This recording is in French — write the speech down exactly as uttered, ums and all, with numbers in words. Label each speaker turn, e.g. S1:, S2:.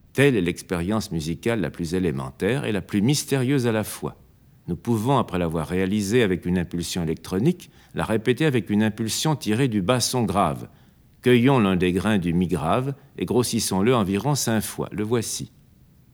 S1: Telle est l'expérience musicale la plus élémentaire et la plus mystérieuse à la fois. Nous pouvons, après l'avoir réalisée avec une impulsion électronique, la répéter avec une impulsion tirée du basson grave. Cueillons l'un des grains du mi grave et grossissons-le environ cinq fois. Le voici.